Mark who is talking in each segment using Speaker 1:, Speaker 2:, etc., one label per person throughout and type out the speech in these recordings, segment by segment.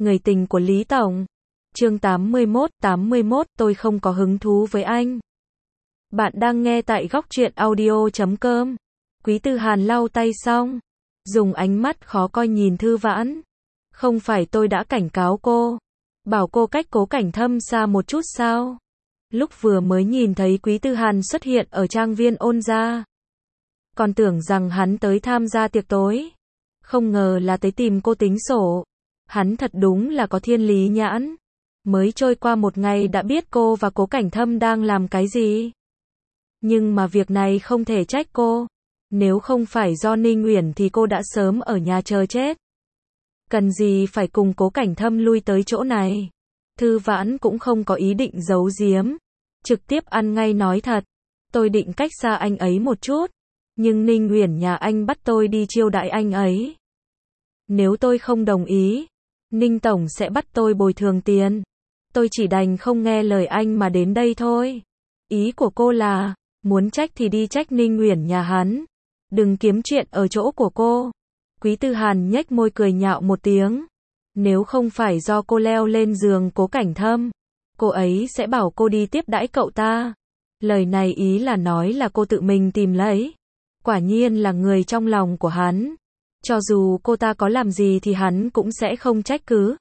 Speaker 1: Người tình của Lý Tổng. Chương 81, tôi không có hứng thú với anh. Bạn đang nghe tại góc truyện audio.com. Quý Tư Hàn lau tay xong, dùng ánh mắt khó coi nhìn Thư Vãn. Không phải tôi đã cảnh cáo cô, bảo cô cách Cố Cảnh Thâm xa một chút sao? Lúc vừa mới nhìn thấy Quý Tư Hàn xuất hiện ở trang viên Ôn gia, còn tưởng rằng hắn tới tham gia tiệc tối, không ngờ là tới tìm cô tính sổ. Hắn thật đúng là có thiên lý nhãn. Mới trôi qua một ngày đã biết cô và Cố Cảnh Thâm đang làm cái gì. Nhưng mà việc này không thể trách cô. Nếu không phải do Ninh Uyển thì cô đã sớm ở nhà chờ chết. Cần gì phải cùng Cố Cảnh Thâm lui tới chỗ này. Thư Vãn cũng không có ý định giấu giếm, trực tiếp ăn ngay nói thật. Tôi định cách xa anh ấy một chút, nhưng Ninh Uyển nhà anh bắt tôi đi chiêu đãi anh ấy. Nếu tôi không đồng ý, Ninh Tổng sẽ bắt tôi bồi thường tiền. Tôi chỉ đành không nghe lời anh mà đến đây thôi. Ý của cô là, muốn trách thì đi trách Ninh Uyển nhà hắn. Đừng kiếm chuyện ở chỗ của cô. Quý Tư Hàn nhếch môi cười nhạo một tiếng. Nếu không phải do cô leo lên giường Cố Cảnh Thâm, cô ấy sẽ bảo cô đi tiếp đãi cậu ta. Lời này ý là nói là cô tự mình tìm lấy. Quả nhiên là người trong lòng của hắn. Cho dù cô ta có làm gì thì hắn cũng sẽ không trách cứ.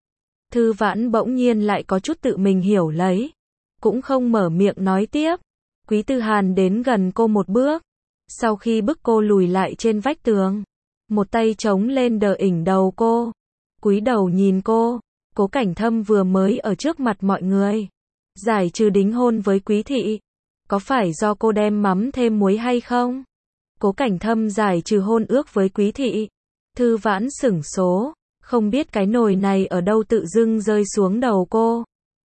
Speaker 1: Thư Vãn bỗng nhiên lại có chút tự mình hiểu lấy, cũng không mở miệng nói tiếp. Quý Tư Hàn đến gần cô một bước, sau khi bức cô lùi lại trên vách tường, một tay chống lên đờ ỉnh đầu cô, cúi đầu nhìn cô. Cố Cảnh Thâm vừa mới ở trước mặt mọi người giải trừ đính hôn với Quý thị, có phải do cô đem mắm thêm muối hay không? Cố Cảnh Thâm giải trừ hôn ước với Quý thị. Thư Vãn sửng số, không biết cái nồi này ở đâu tự dưng rơi xuống đầu cô.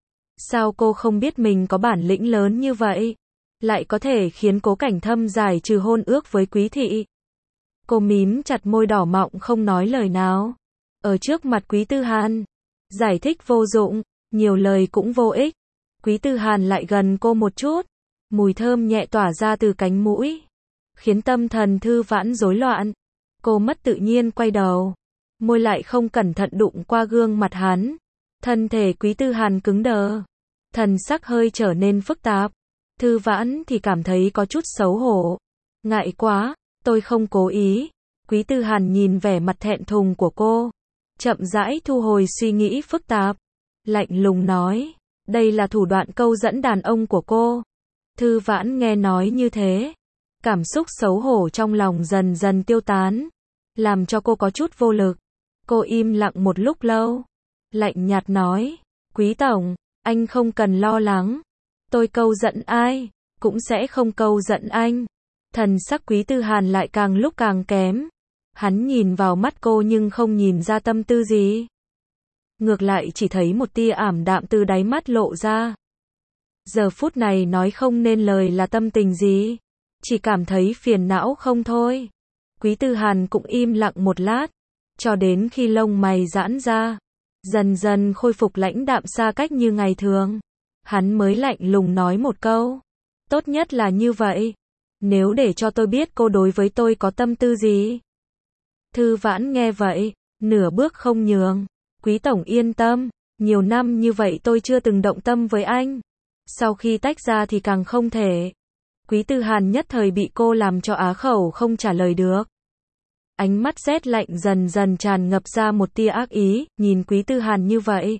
Speaker 1: Sao cô không biết mình có bản lĩnh lớn như vậy, lại có thể khiến Cố Cảnh Thâm giải trừ hôn ước với Quý thị? Cô mím chặt môi đỏ mọng không nói lời nào. Ở trước mặt Quý Tư Hàn, giải thích vô dụng, nhiều lời cũng vô ích. Quý Tư Hàn lại gần cô một chút, mùi thơm nhẹ tỏa ra từ cánh mũi, khiến tâm thần Thư Vãn rối loạn. Cô mất tự nhiên quay đầu, môi lại không cẩn thận đụng qua gương mặt hắn. Thân thể Quý Tư Hàn cứng đờ, thần sắc hơi trở nên phức tạp. Thư Vãn thì cảm thấy có chút xấu hổ. Ngại quá, tôi không cố ý. Quý Tư Hàn nhìn vẻ mặt thẹn thùng của cô, chậm rãi thu hồi suy nghĩ phức tạp, lạnh lùng nói, đây là thủ đoạn câu dẫn đàn ông của cô. Thư Vãn nghe nói như thế, cảm xúc xấu hổ trong lòng dần dần tiêu tán, làm cho cô có chút vô lực. Cô im lặng một lúc lâu, lạnh nhạt nói, Quý Tổng, anh không cần lo lắng. Tôi câu giận ai, cũng sẽ không câu giận anh. Thần sắc Quý Tư Hàn lại càng lúc càng kém. Hắn nhìn vào mắt cô nhưng không nhìn ra tâm tư gì. Ngược lại chỉ thấy một tia ảm đạm từ đáy mắt lộ ra. Giờ phút này nói không nên lời là tâm tình gì, chỉ cảm thấy phiền não không thôi. Quý Tư Hàn cũng im lặng một lát, cho đến khi lông mày giãn ra, dần dần khôi phục lãnh đạm xa cách như ngày thường. Hắn mới lạnh lùng nói một câu, tốt nhất là như vậy. Nếu để cho tôi biết cô đối với tôi có tâm tư gì. Thư Vãn nghe vậy, nửa bước không nhường. Quý Tổng yên tâm, nhiều năm như vậy tôi chưa từng động tâm với anh. Sau khi tách ra thì càng không thể. Quý Tư Hàn nhất thời bị cô làm cho á khẩu không trả lời được. Ánh mắt rét lạnh dần dần tràn ngập ra một tia ác ý, nhìn Quý Tư Hàn như vậy.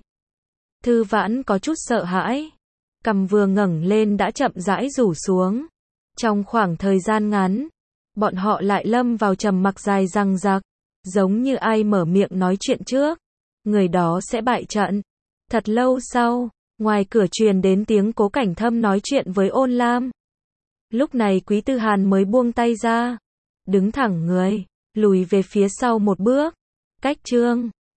Speaker 1: Thư Vãn có chút sợ hãi, cằm vừa ngẩng lên đã chậm rãi rủ xuống. Trong khoảng thời gian ngắn, bọn họ lại lâm vào trầm mặc dài dằng dặc, giống như ai mở miệng nói chuyện trước, người đó sẽ bại trận. Thật lâu sau, ngoài cửa truyền đến tiếng Cố Cảnh Thâm nói chuyện với Ôn Lam. Lúc này Quý Tư Hàn mới buông tay ra, đứng thẳng người, lùi về phía sau một bước. Cách chương